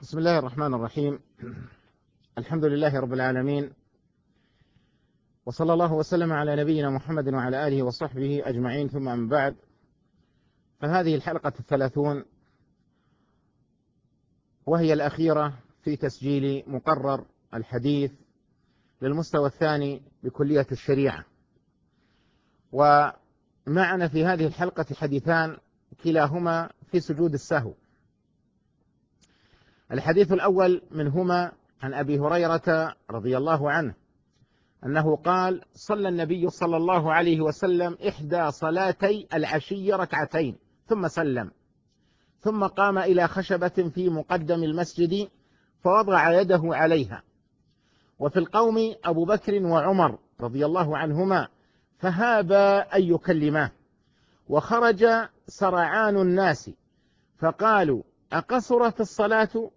بسم الله الرحمن الرحيم. الحمد لله رب العالمين، وصلى الله وسلم على نبينا محمد وعلى آله وصحبه أجمعين، ثم من بعد، فهذه الحلقة 30 وهي الأخيرة في تسجيل مقرر الحديث للمستوى الثاني بكلية الشريعة. ومعنا في هذه الحلقة حديثان كلاهما في سجود السهو. الحديث الأول منهما عن أبي هريرة رضي الله عنه أنه قال: صلى النبي صلى الله عليه وسلم إحدى صلاتي العشي ركعتين ثم سلم، ثم قام إلى خشبة في مقدم المسجد فوضع يده عليها، وفي القوم أبو بكر وعمر رضي الله عنهما فهابا أن يكلماه، وخرج سرعان الناس فقالوا: أقصرت الصلاة؟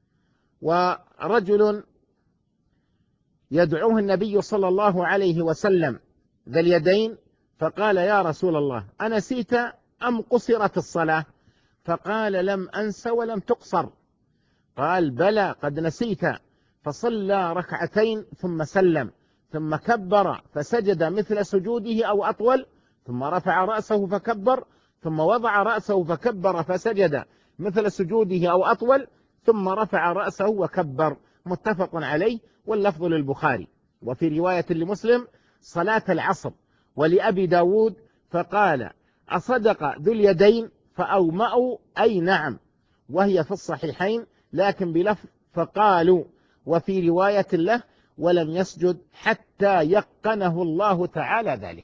ورجل يدعوه النبي صلى الله عليه وسلم ذا اليدين فقال: يا رسول الله، أنسيت أم قصرت الصلاة؟ فقال: لم أنس ولم تقصر. قال: بلى قد نسيت. فصلى ركعتين ثم سلم، ثم كبر فسجد مثل سجوده أو أطول، ثم رفع رأسه فكبر، ثم وضع رأسه فكبر فسجد مثل سجوده أو أطول، ثم رفع رأسه وكبر. متفق عليه، واللفظ للبخاري. وفي رواية لمسلم: صلاة العصر. ولأبي داود فقال: أصدق ذو اليدين؟ فأومأوا أي نعم، وهي في الصحيحين لكن بلفظ فقالوا. وفي رواية له: ولم يسجد حتى يقنه الله تعالى ذلك.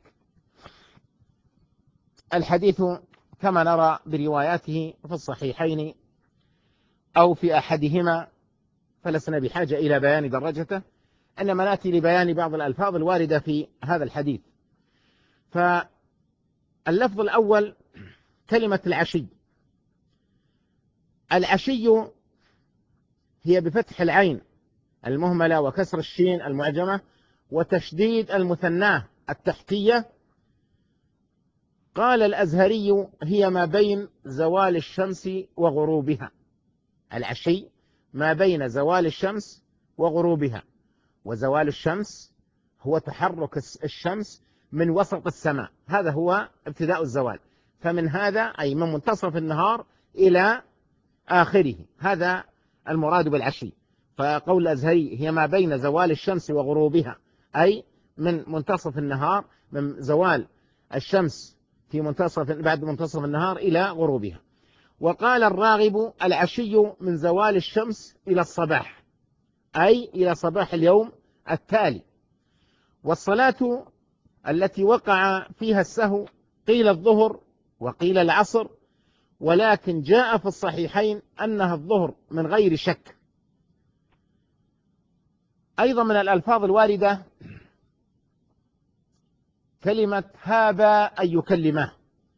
الحديث كما نرى برواياته في الصحيحين أو في أحدهما، فلسنا بحاجة إلى بيان درجته، إنما نأتي لبيان بعض الألفاظ الواردة في هذا الحديث. فاللفظ الأول كلمة العشي. العشي هي بفتح العين المهملة وكسر الشين المعجمة وتشديد المثناه التحتية. قال الأزهري: هي ما بين زوال الشمس وغروبها. العشي ما بين زوال الشمس وغروبها، وزوال الشمس هو تحرك الشمس من وسط السماء، هذا هو ابتداء الزوال. فمن هذا أي من منتصف النهار إلى آخره، هذا المراد بالعشي. فقول الأزهري: هي ما بين زوال الشمس وغروبها، أي من منتصف النهار، من زوال الشمس في بعد منتصف النهار إلى غروبها. وقال الراغب: العشي من زوال الشمس إلى الصباح، أي إلى صباح اليوم التالي. والصلاة التي وقع فيها السهو قيل الظهر وقيل العصر، ولكن جاء في الصحيحين أنها الظهر من غير شك. أيضا من الألفاظ الواردة كلمة هابا أن يكلمه،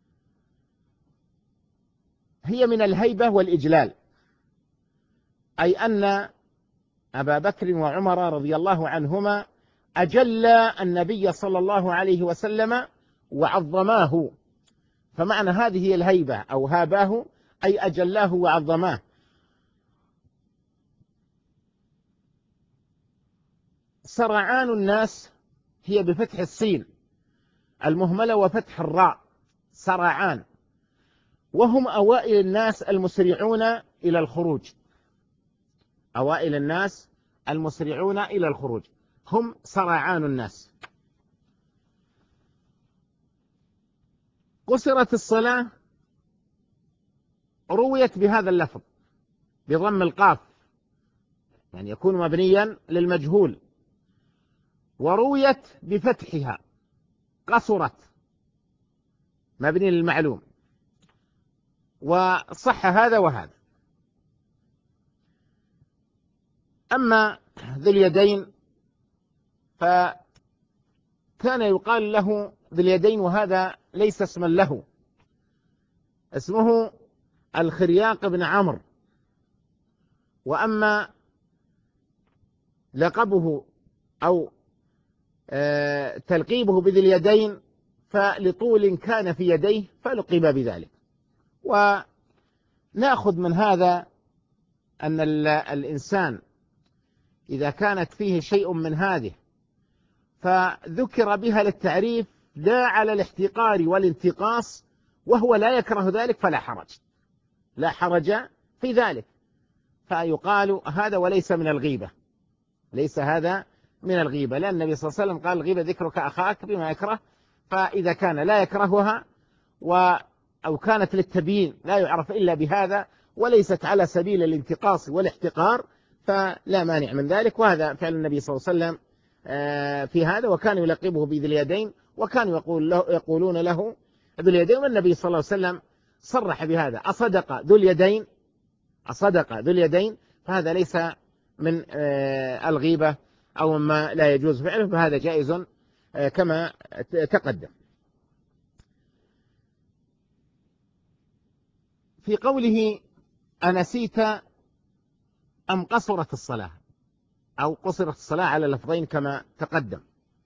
هي من الهيبة والإجلال، أي أن أبا بكر وعمر رضي الله عنهما أجل النبي صلى الله عليه وسلم وعظماه، فمعنى هذه هي الهيبة، أو هاباه أي أجلاه وعظماه. سرعان الناس هي بفتح السين المهملة وفتح الراء، سرعان، وهم أوائل الناس المسرعون إلى الخروج. أوائل الناس المسرعون إلى الخروج هم سرعان الناس. قصرت الصلاة رويت بهذا اللفظ بضم القاف، يعني يكون مبنيا للمجهول، ورويت بفتحها قصرت مبني للمعلوم، وصح هذا وهذا. أما ذو اليدين فكان يقال له ذو اليدين، وهذا ليس اسما له، اسمه الخرياق بن عمرو. وأما لقبه أو تلقيبه بذي اليدين فلطول كان في يديه فلقب بذلك. ونأخذ من هذا أن الإنسان إذا كانت فيه شيء من هذه فذكر بها للتعريف لا على الاحتقار والانتقاص وهو لا يكره ذلك فلا حرج، لا حرج في ذلك، فيقال هذا وليس من الغيبة، ليس هذا من الغيبة، لأن النبي صلى الله عليه وسلم قال الغيبة ذكرك أخاك بما يكره، فإذا كان لا يكرهها أو كانت للتبيين لا يعرف إلا بهذا وليست على سبيل الانتقاص والاحتقار فلا مانع من ذلك. وهذا فعل النبي صلى الله عليه وسلم في هذا، وكان يلقبه بذي اليدين، وكانوا يقولون له ذو اليدين، والنبي صلى الله عليه وسلم صرح بهذا: أصدق ذو اليدين، أصدق ذو اليدين، فهذا ليس من الغيبة أو ما لا يجوز فعله، فهذا جائز كما تقدم. في قوله أنسيت أم قصرت الصلاة أو قصرت الصلاة على لفظين كما تقدم،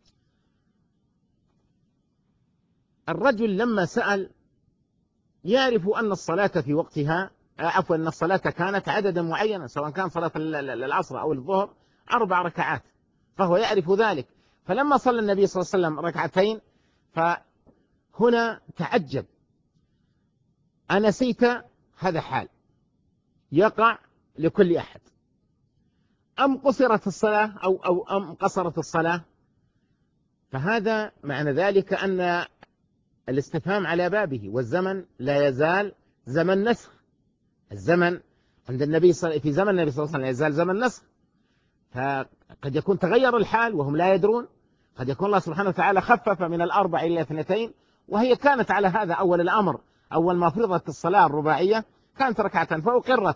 الرجل لما سأل يعرف أن الصلاة في وقتها، عفوا أن الصلاة كانت عددا معينا، سواء كان صلاة العصر أو الظهر 4 ركعات، فهو يعرف ذلك، فلما صلى النبي صلى الله عليه وسلم ركعتين فهنا تعجب. أنسيت هذا حال يقع لكل أحد، أم قصرت الصلاة أو أم قصرت الصلاة، فهذا معنى ذلك أن الاستفهام على بابه، والزمن لا يزال زمن نسخ، الزمن عند النبي في زمن النبي صلى الله عليه وسلم لا يزال زمن نسخ، فقد يكون تغير الحال وهم لا يدرون، قد يكون الله سبحانه وتعالى خفف من 4 إلى 2، وهي كانت على هذا أول الأمر، أول ما فرضت الصلاة الرباعية كانت ركعة فأقرت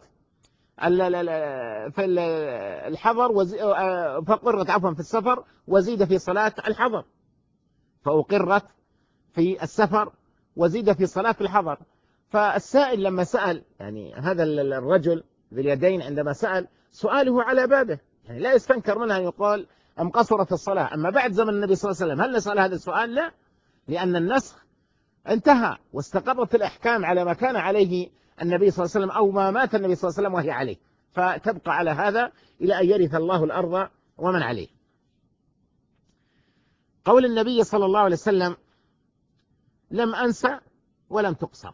في الحضر فقرت عفوا في السفر وزيد في صلاة الحضر، فأقرت في السفر وزيد في صلاة الحضر. فالسائل لما سأل، يعني هذا الرجل ذي اليدين عندما سأل سؤاله على بابه، يعني لا يستنكر منها أن يقال أم قصرت الصلاة. أما بعد زمن النبي صلى الله عليه وسلم هل نسأل هذا السؤال؟ لا، لأن النسخ انتهى واستقرت الأحكام على ما كان عليه النبي صلى الله عليه وسلم أو ما مات النبي صلى الله عليه وسلم وهي عليه، فتبقى على هذا إلى أن يرث الله الأرض ومن عليه. قول النبي صلى الله عليه وسلم لم أنسى ولم تقصر،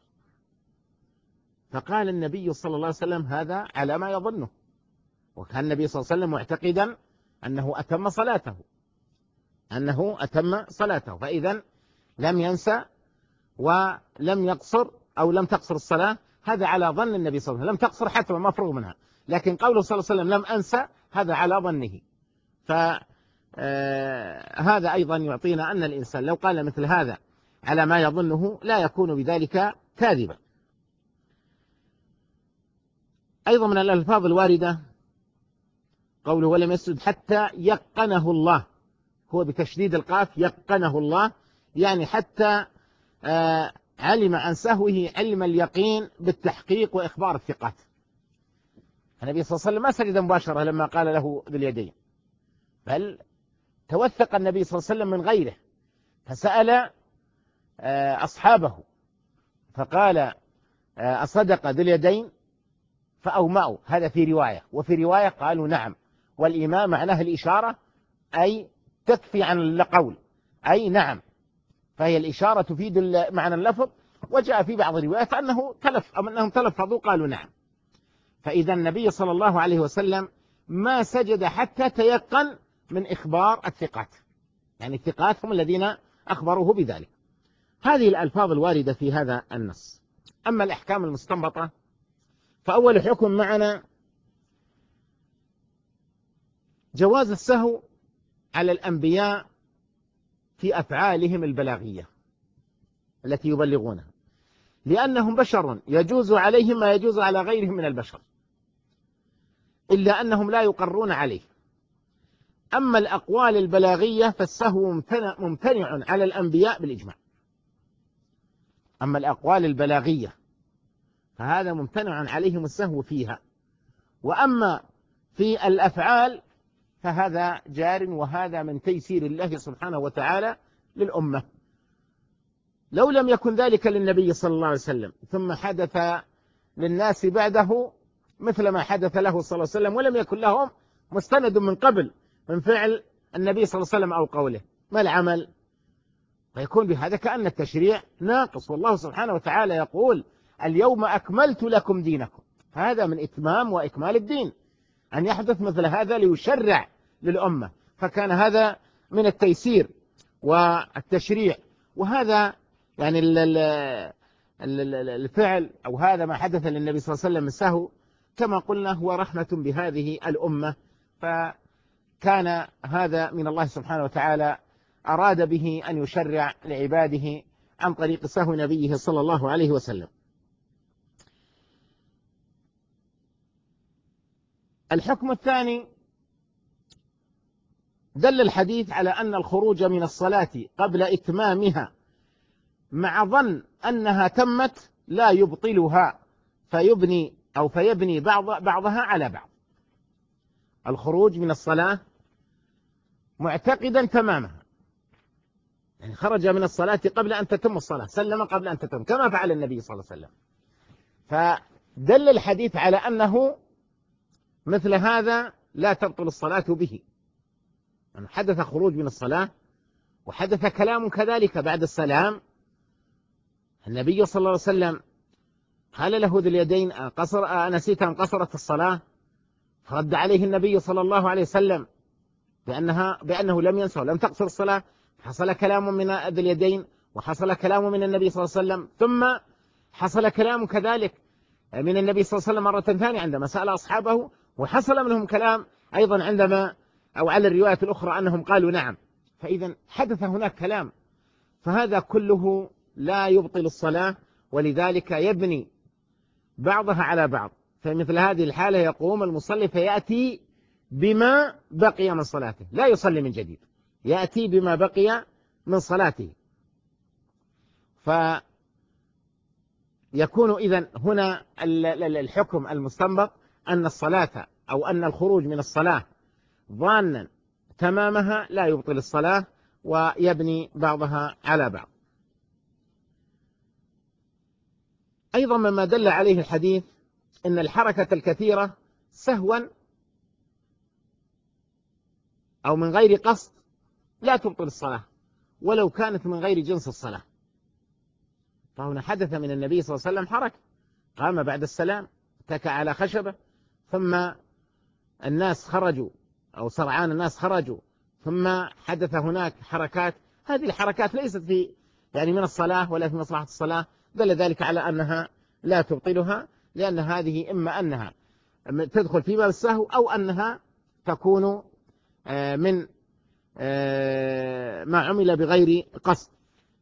فقال النبي صلى الله عليه وسلم هذا على ما يظنه، وكان النبي صلى الله عليه وسلم معتقدا أنه أتم صلاته، أنه أتم صلاته، فإذا لم ينسى ولم يقصر أو لم تقصر الصلاة، هذا على ظن النبي صلى الله عليه وسلم، لم تقصر حتى مفروغ منها، لكن قوله صلى الله عليه وسلم لم أنسى هذا على ظنه. فهذا أيضا يعطينا أن الإنسان لو قال مثل هذا على ما يظنه لا يكون بذلك كاذبا. أيضا من الألفاظ الواردة قوله ولم يسجد حتى يقنه الله، هو بتشديد القاف يقنه الله، يعني حتى علم عن سهوه علم اليقين بالتحقيق وإخبار الثقات. النبي صلى الله عليه وسلم ما سجد مباشرة لما قال له ذو اليدين، بل توثق النبي صلى الله عليه وسلم من غيره، فسأل أصحابه فقال أصدق ذو اليدين فأومأوا، هذا في رواية، وفي رواية قالوا نعم، والإيماء معناه الإشارة أي تكفي عن القول، أي نعم، فهي الإشارة تفيد معنى اللفظ، وجاء في بعض الروايات أنهم تلفظوا قالوا نعم. فإذا النبي صلى الله عليه وسلم ما سجد حتى تيقن من إخبار الثقات، يعني الثقات هم الذين أخبروه بذلك. هذه الألفاظ الواردة في هذا النص. أما الأحكام المستنبطة فأول حكم معنا جواز السهو على الأنبياء في أفعالهم البلاغية التي يبلغونها، لأنهم بشر يجوز عليهم ما يجوز على غيرهم من البشر، إلا أنهم لا يقرون عليه. أما الأقوال البلاغية فالسهو ممتنع على الأنبياء بالإجماع، أما الأقوال البلاغية فهذا ممتنع عليهم السهو فيها، وأما في الأفعال فهذا جار، وهذا من تيسير الله سبحانه وتعالى للأمة. لو لم يكن ذلك للنبي صلى الله عليه وسلم ثم حدث للناس بعده مثل ما حدث له صلى الله عليه وسلم، ولم يكن لهم مستند من قبل من فعل النبي صلى الله عليه وسلم أو قوله. ما العمل؟ فيكون بهذا كأن التشريع ناقص، والله سبحانه وتعالى يقول اليوم أكملت لكم دينكم. هذا من إتمام وإكمال الدين، أن يحدث مثل هذا ليشرع للأمة، فكان هذا من التيسير والتشريع. وهذا يعني الفعل أو هذا ما حدث للنبي صلى الله عليه وسلم السهو كما قلنا هو رحمة بهذه الأمة، فكان هذا من الله سبحانه وتعالى أراد به أن يشرع لعباده عن طريق سهو نبيه صلى الله عليه وسلم. الحكم الثاني، دل الحديث على أن الخروج من الصلاة قبل إتمامها مع ظن أنها تمت لا يبطلها، فيبني بعضها على بعض. الخروج من الصلاة معتقدا تمامها، يعني خرج من الصلاة قبل أن تتم الصلاة، سلم قبل أن تتم كما فعل النبي صلى الله عليه وسلم. فدل الحديث على أنه مثل هذا لا تبطل الصلاة به، يعني حدث خروج من الصلاة وحدث كلام كذلك بعد السلام. النبي صلى الله عليه وسلم قال له ذو اليدين أنسيت أن قصرت الصلاة؟ فرد عليه النبي صلى الله عليه وسلم بأنه لم ينسى ولم تقصر الصلاة. حصل كلام من ذي اليدين وحصل كلام من النبي صلى الله عليه وسلم، ثم حصل كلام كذلك من النبي صلى الله عليه وسلم مرة ثانية عندما سأل أصحابه، وحصل منهم كلام أيضا عندما أو على الرواية الأخرى أنهم قالوا نعم. فإذا حدث هناك كلام، فهذا كله لا يبطل الصلاة، ولذلك يبني بعضها على بعض. فمثل هذه الحالة يقوم المصلي فيأتي بما بقي من صلاته، لا يصلي من جديد، يأتي بما بقي من صلاته. فيكون إذن هنا الحكم المستنبط أن الصلاة أو أن الخروج من الصلاة ظانا تمامها لا يبطل الصلاة، ويبني بعضها على بعض. أيضا مما دل عليه الحديث أن الحركة الكثيرة سهوا أو من غير قصد لا تبطل الصلاة ولو كانت من غير جنس الصلاة. فهنا حدث من النبي صلى الله عليه وسلم حركة، قام بعد السلام اتكى على خشبة، ثم الناس خرجوا أو سرعان الناس خرجوا، ثم حدث هناك حركات. هذه الحركات ليست يعني من الصلاة ولا في مصلحة الصلاة، دل ذلك على أنها لا تبطلها، لأن هذه إما أنها تدخل في باب السهو أو أنها تكون من ما عمل بغير قصد.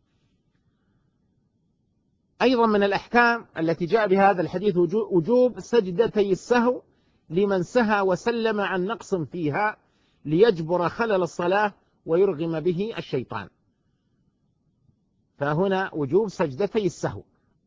أيضا من الأحكام التي جاء بهذا الحديث وجوب سجدتي السهو لمن سهى وسلم عن نقص فيها ليجبر خلل الصلاة ويرغم به الشيطان. فهنا وجوب سجدتي السهو،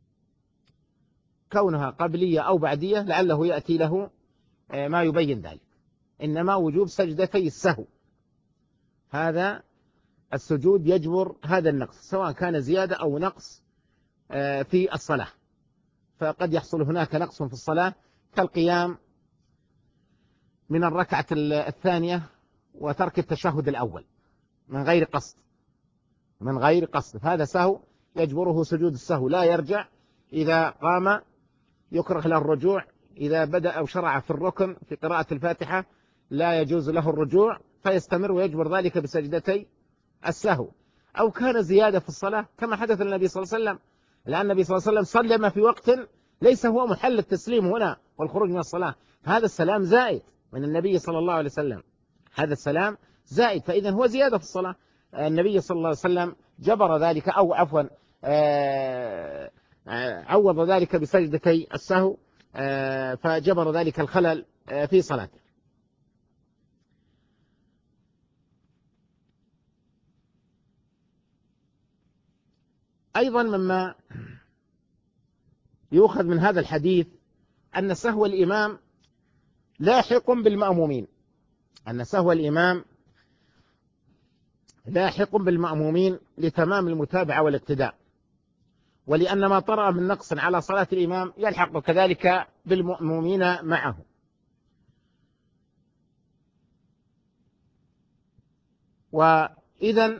كونها قبلية أو بعدية لعله يأتي له ما يبين ذلك، إنما وجوب سجدتي السهو، هذا السجود يجبر هذا النقص سواء كان زيادة أو نقص في الصلاة. فقد يحصل هناك نقص في الصلاة كالقيام من الركعة الثانية وترك التشهد الأول من غير قصد، هذا سهو يجبره سجود السهو، لا يرجع. إذا قام يكره له الرجوع، إذا بدأ أو شرع في الركن في قراءة الفاتحة لا يجوز له الرجوع، فيستمر ويجبر ذلك بسجدتي السهو. أو كان زيادة في الصلاة كما حدث للنبي صلى الله عليه وسلم، لأن النبي صلى الله عليه وسلم سلم في وقت ليس هو محل التسليم هنا والخروج من الصلاة، هذا السلام زائد من النبي صلى الله عليه وسلم، هذا السلام زائد، فإذا هو زيادة في الصلاة. النبي صلى الله عليه وسلم جبر ذلك أو عفوا عوض ذلك بسجدتي السهو، فجبر ذلك الخلل في صلاته. أيضا مما يؤخذ من هذا الحديث أن سهو الإمام لاحق بالمأمومين، أن سهو الإمام لاحق بالمأمومين لتمام المتابعة والاقتداء. ولأن ما طرأ من نقص على صلاة الإمام يلحق كذلك بالمأمومين معه. وإذن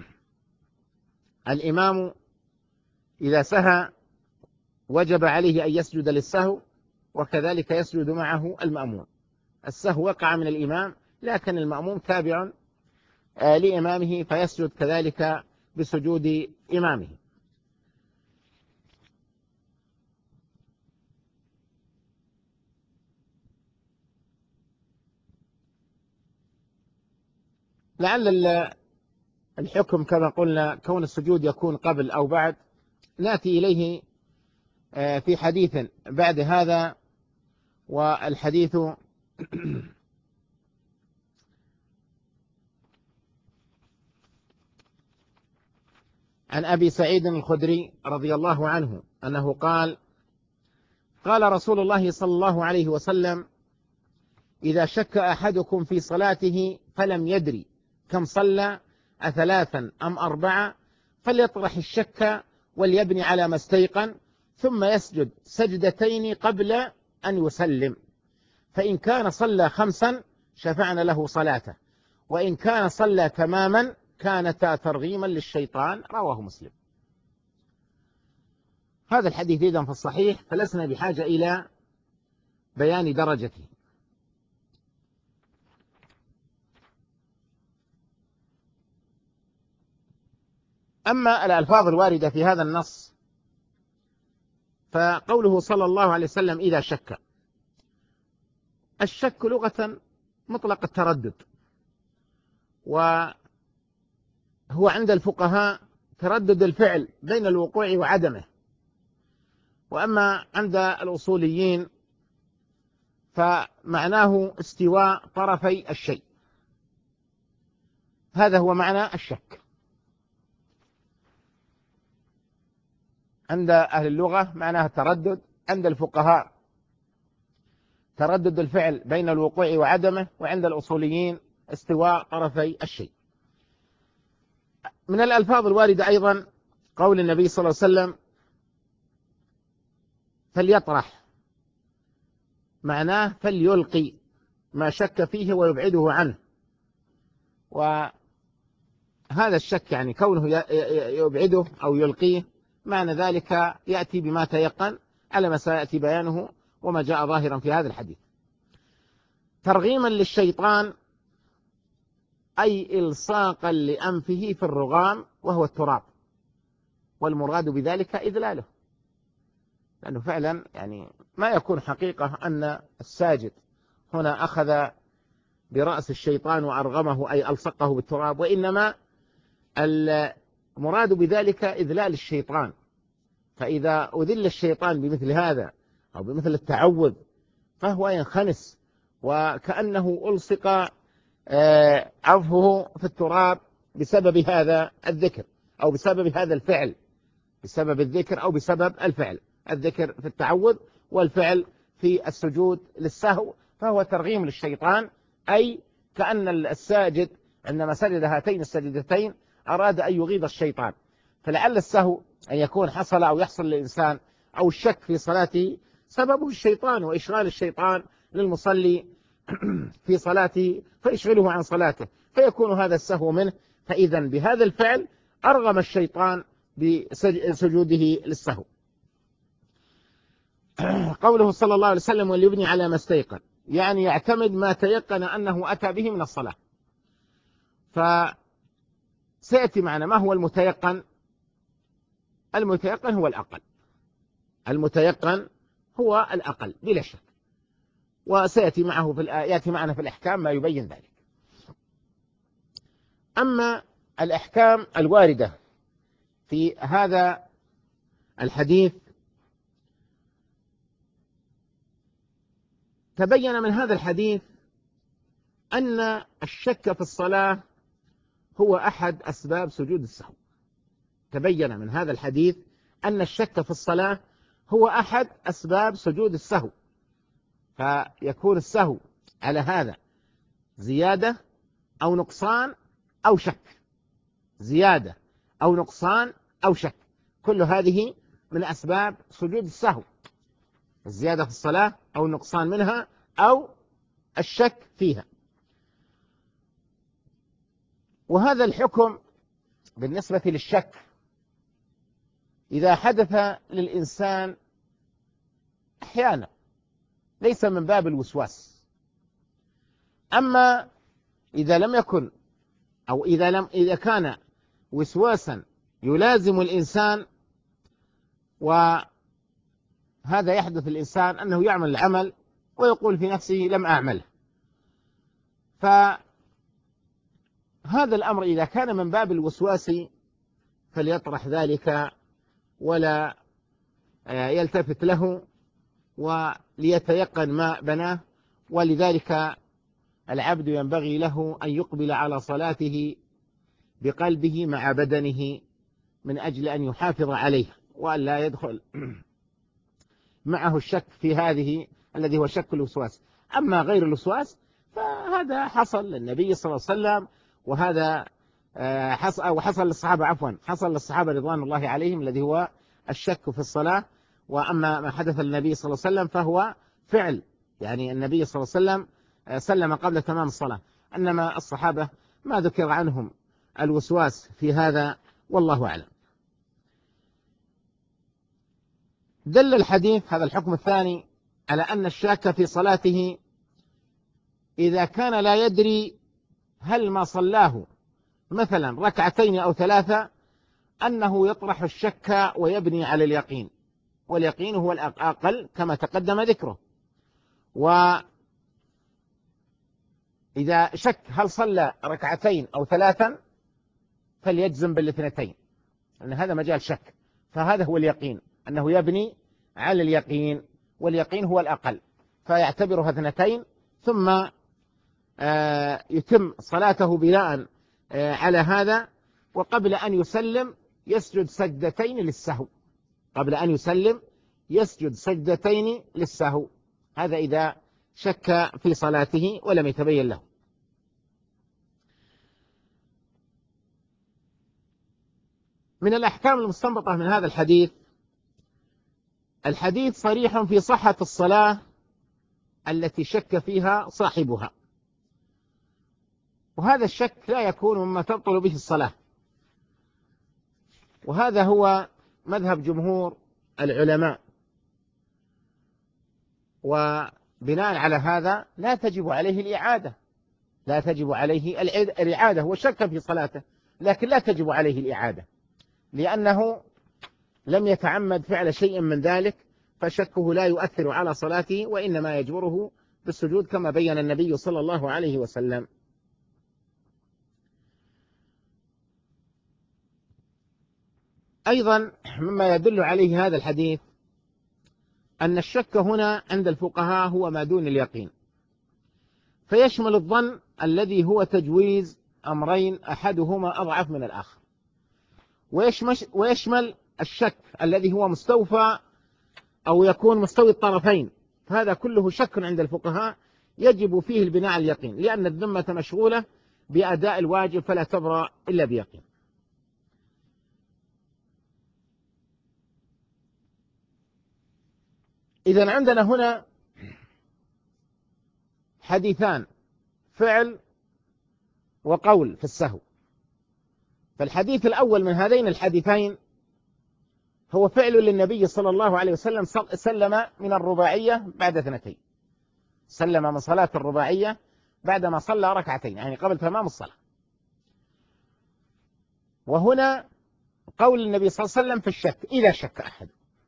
الإمام إذا سهى وجب عليه أن يسجد للسهو، وكذلك يسجد معه المأموم. السهو وقع من الإمام، لكن المأموم تابع لإمامه فيسجد كذلك بسجود إمامه. لعل الحكم كما قلنا كون السجود يكون قبل أو بعد نأتي إليه في حديث بعد هذا. والحديث عن أبي سعيد الخدري رضي الله عنه أنه قال: قال رسول الله صلى الله عليه وسلم: إذا شك أحدكم في صلاته فلم يدري كم صلى أثلاثا أم أربعة فليطرح الشك وليبني على ما استيقن، ثم يسجد سجدتين قبل أن يسلم، فإن كان صلى خمسا شفعنا له صلاته، وإن كان صلى تماما كانتا ترغيما للشيطان. رواه مسلم. هذا الحديث إذن في الصحيح، فلسنا بحاجة إلى بيان درجته. أما الألفاظ الواردة في هذا النص فقوله صلى الله عليه وسلم: إذا شك. الشك لغة مطلق التردد، وهو عند الفقهاء تردد الفعل بين الوقوع وعدمه، وأما عند الأصوليين فمعناه استواء طرفي الشيء. هذا هو معنى الشك عند أهل اللغة، معناه التردد. عند الفقهاء تردد الفعل بين الوقوع وعدمه، وعند الأصوليين استواء طرفي الشيء. من الألفاظ الواردة أيضا قول النبي صلى الله عليه وسلم: فليطرح، معناه فليلقي ما شك فيه ويبعده عنه. وهذا الشك يعني كونه يبعده أو يلقيه، معنى ذلك يأتي بما تيقن على ما سيأتي بيانه وما جاء ظاهرا في هذا الحديث. ترغيما للشيطان أي إلصاقا لأنفه في الرغام وهو التراب، والمراد بذلك إذلاله، لأنه فعلا يعني ما يكون حقيقة أن الساجد هنا أخذ برأس الشيطان وأرغمه أي ألصقه بالتراب، وإنما المراد بذلك إذلال الشيطان. فإذا أذل الشيطان بمثل هذا أو بمثل التعوذ فهو ينخنس، وكأنه ألصق عفه في التراب بسبب هذا الذكر أو بسبب هذا الفعل، بسبب الذكر أو بسبب الفعل. الذكر في التعوذ والفعل في السجود للسهو، فهو ترغيم للشيطان، أي كأن الساجد عندما سجد هاتين السجدتين أراد أن يغيظ الشيطان. فلعل السهو أن يكون حصل أو يحصل للإنسان أو الشك في صلاته سببه الشيطان وإشغال الشيطان للمصلي في صلاته فيشغله عن صلاته، فيكون هذا السهو منه. فإذا بهذا الفعل أرغم الشيطان بسجوده للسهو. قوله صلى الله عليه وسلم: وليبني على ما استيقن، يعني يعتمد ما تيقن أنه أتى به من الصلاة. فسيأتي معنا ما هو المتيقن. المتيقن هو الأقل، المتيقن هو الأقل بلا شك، وسيأتي يأتي معنا في الأحكام ما يبين ذلك. أما الأحكام الواردة في هذا الحديث، تبين من هذا الحديث أن الشك في الصلاة هو أحد أسباب سجود السهو. تبين من هذا الحديث أن الشك في الصلاة هو أحد أسباب سجود السهو، فيكون السهو على هذا زيادة أو نقصان أو شك، زيادة أو نقصان أو شك، كل هذه من أسباب سجود السهو، الزيادة في الصلاة أو النقصان منها أو الشك فيها. وهذا الحكم بالنسبة للشك إذا حدث للإنسان أحيانا ليس من باب الوسواس. أما إذا لم يكن أو إذا كان وسواسا يلازم الإنسان، وهذا يحدث الإنسان أنه يعمل العمل ويقول في نفسه لم أعمله، فهذا الأمر إذا كان من باب الوسواس فليطرح ذلك ولا يلتفت له وليتيقن ما بناه. ولذلك العبد ينبغي له أن يقبل على صلاته بقلبه مع بدنه من أجل أن يحافظ عليه وأن لا يدخل معه الشك في هذه الذي هو شك الوسواس. أما غير الوسواس فهذا حصل للنبي صلى الله عليه وسلم، وهذا حصل للصحابة، حصل للصحابة رضوان الله عليهم، الذي هو الشك في الصلاة. وأما ما حدث للنبي صلى الله عليه وسلم فهو فعل، يعني النبي صلى الله عليه وسلم سلم قبل تمام الصلاة. إنما الصحابة ما ذكر عنهم الوسواس في هذا، والله أعلم. دل الحديث هذا الحكم الثاني على أن الشاك في صلاته إذا كان لا يدري هل ما صلاه مثلا ركعتين أو ثلاثة أنه يطرح الشك ويبني على اليقين، واليقين هو الأقل كما تقدم ذكره. وإذا شك هل صلى ركعتين أو ثلاثا فليجزم بالاثنتين، لأن هذا مجال شك، فهذا هو اليقين، أنه يبني على اليقين، واليقين هو الأقل، فيعتبرها اثنتين ثم يتم صلاته بناء على هذا. وقبل أن يسلم يسجد سجدتين للسهو، قبل أن يسلم يسجد سجدتين للسهو، هذا إذا شك في صلاته ولم يتبين له. من الأحكام المستنبطة من هذا الحديث صريح في صحة الصلاة التي شك فيها صاحبها، وهذا الشك لا يكون مما تبطل به الصلاة، وهذا هو مذهب جمهور العلماء. وبناء على هذا لا تجب عليه الإعادة، لا تجب عليه الإعادة، هو شك في صلاته لكن لا تجب عليه الإعادة، لأنه لم يتعمد فعل شيء من ذلك، فشكه لا يؤثر على صلاته وإنما يجبره بالسجود كما بين النبي صلى الله عليه وسلم. أيضا مما يدل عليه هذا الحديث أن الشك هنا عند الفقهاء هو ما دون اليقين، فيشمل الظن الذي هو تجويز أمرين أحدهما أضعف من الآخر، ويشمل الشك الذي هو مستوفى أو يكون مستوي الطرفين، فهذا كله شك عند الفقهاء يجب فيه البناء على اليقين، لأن الذمة مشغولة بأداء الواجب فلا تبرأ إلا بيقين. إذن عندنا هنا حديثان، فعل وقول في السهو. فالحديث الأول من هذين الحديثين هو فعل للنبي صلى الله عليه وسلم، سلم من الرباعية بعد اثنتين، سلم من صلاة الرباعية بعدما صلى ركعتين، يعني قبل تمام الصلاة. وهنا قول النبي صلى الله عليه وسلم في الشك إذا شك أحد.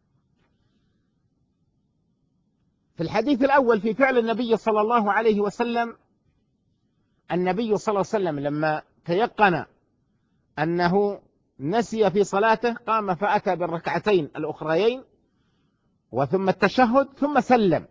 في الحديث الأول في فعل النبي صلى الله عليه وسلم، النبي صلى الله عليه وسلم لما تيقن أنه نسي في صلاته قام فأتى بالركعتين الأخريين وثم التشهد ثم سلم،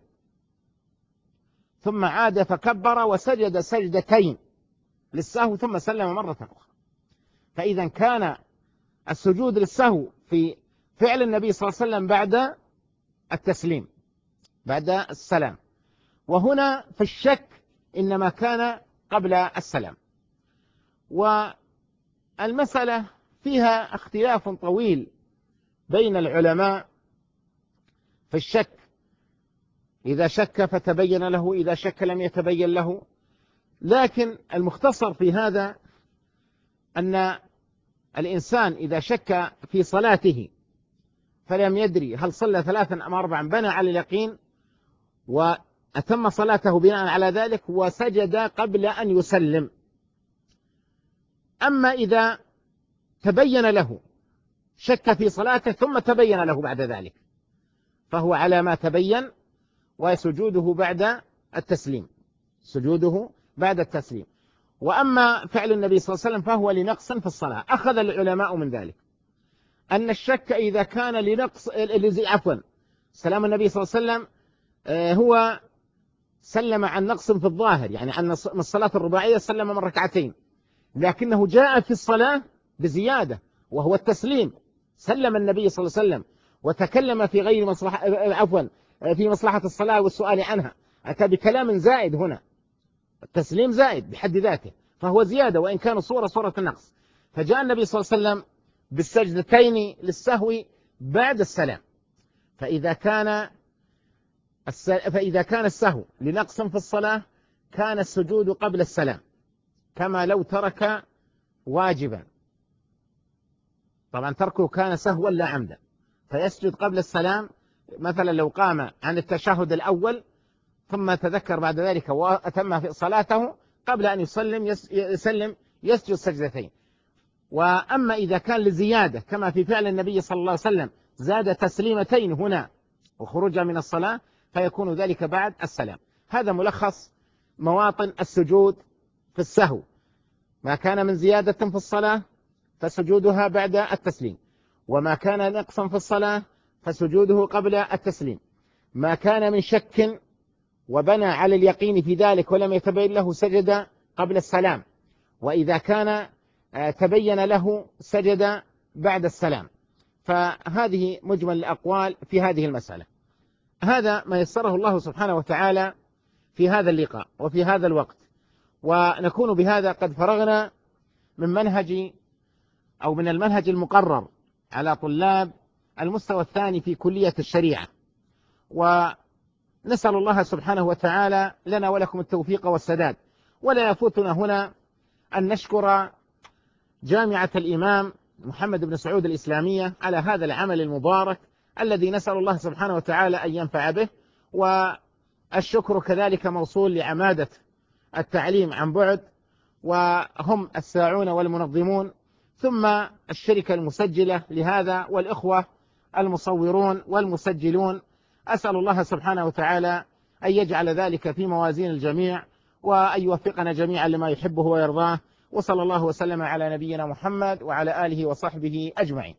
ثم عاد فكبر وسجد سجدتين للسهو ثم سلم مرة أخرى. فإذا كان السجود للسهو في فعل النبي صلى الله عليه وسلم بعد التسليم، بعد السلام، وهنا في الشك إنما كان قبل السلام. والمسألة فيها اختلاف طويل بين العلماء في الشك، إذا شك فتبين له، إذا شك لم يتبين له. لكن المختصر في هذا أن الإنسان إذا شك في صلاته فلم يدري هل صلى 3 أم 4 بنى على اليقين وأتم صلاته بناء على ذلك وسجد قبل أن يسلم. أما إذا تبين له، شك في صلاته ثم تبين له بعد ذلك، فهو على ما تبين وسجوده بعد التسليم، سجوده بعد التسليم. وأما فعل النبي صلى الله عليه وسلم فهو لنقص في الصلاة. أخذ العلماء من ذلك أن الشك إذا كان لنقص سلام النبي صلى الله عليه وسلم هو سلم عن نقص في الظاهر، يعني عن من الصلاة الرباعية سلم من 2 لكنه جاء في الصلاة بزيادة وهو التسليم. سلم النبي صلى الله عليه وسلم وتكلم في غير مصلحة، في مصلحة الصلاة والسؤال عنها، أتى بكلام زائد هنا. التسليم زائد بحد ذاته، فهو زيادة وإن كان صورة النقص. فجاء النبي صلى الله عليه وسلم بالسجدتين للسهو بعد السلام. فإذا كان السهو لنقص في الصلاة كان السجود قبل السلام كما لو ترك واجبا. طبعا تركه كان سهوا لا عمدا، فيسجد قبل السلام. مثلا لو قام عن التشهد الأول ثم تذكر بعد ذلك وأتم في صلاته قبل أن يسلم يسجد سجدتين. وأما إذا كان لزيادة كما في فعل النبي صلى الله عليه وسلم زاد تسليمتين هنا وخروج من الصلاة فيكون ذلك بعد السلام. هذا ملخص مواطن السجود في السهو. ما كان من زيادة في الصلاة فسجودها بعد التسليم، وما كان نقصا في الصلاة فسجوده قبل التسليم. ما كان من شك وبنى على اليقين في ذلك ولم يتبين له سجد قبل السلام، وإذا كان تبين له سجد بعد السلام. فهذه مجمل الأقوال في هذه المسألة. هذا ما يسره الله سبحانه وتعالى في هذا اللقاء وفي هذا الوقت، ونكون بهذا قد فرغنا من المنهج المقرر على طلاب المستوى الثاني في كلية الشريعة. ونسأل الله سبحانه وتعالى لنا ولكم التوفيق والسداد. ولا يفوتنا هنا أن نشكر جامعة الإمام محمد بن سعود الإسلامية على هذا العمل المبارك الذي نسأل الله سبحانه وتعالى أن ينفع به. والشكر كذلك موصول لعمادة التعليم عن بعد، وهم الساعون والمنظمون، ثم الشركة المسجلة لهذا، والإخوة المصورون والمسجلون. أسأل الله سبحانه وتعالى أن يجعل ذلك في موازين الجميع، وأن يوفقنا جميعا لما يحبه ويرضاه. وصلى الله وسلم على نبينا محمد وعلى آله وصحبه أجمعين.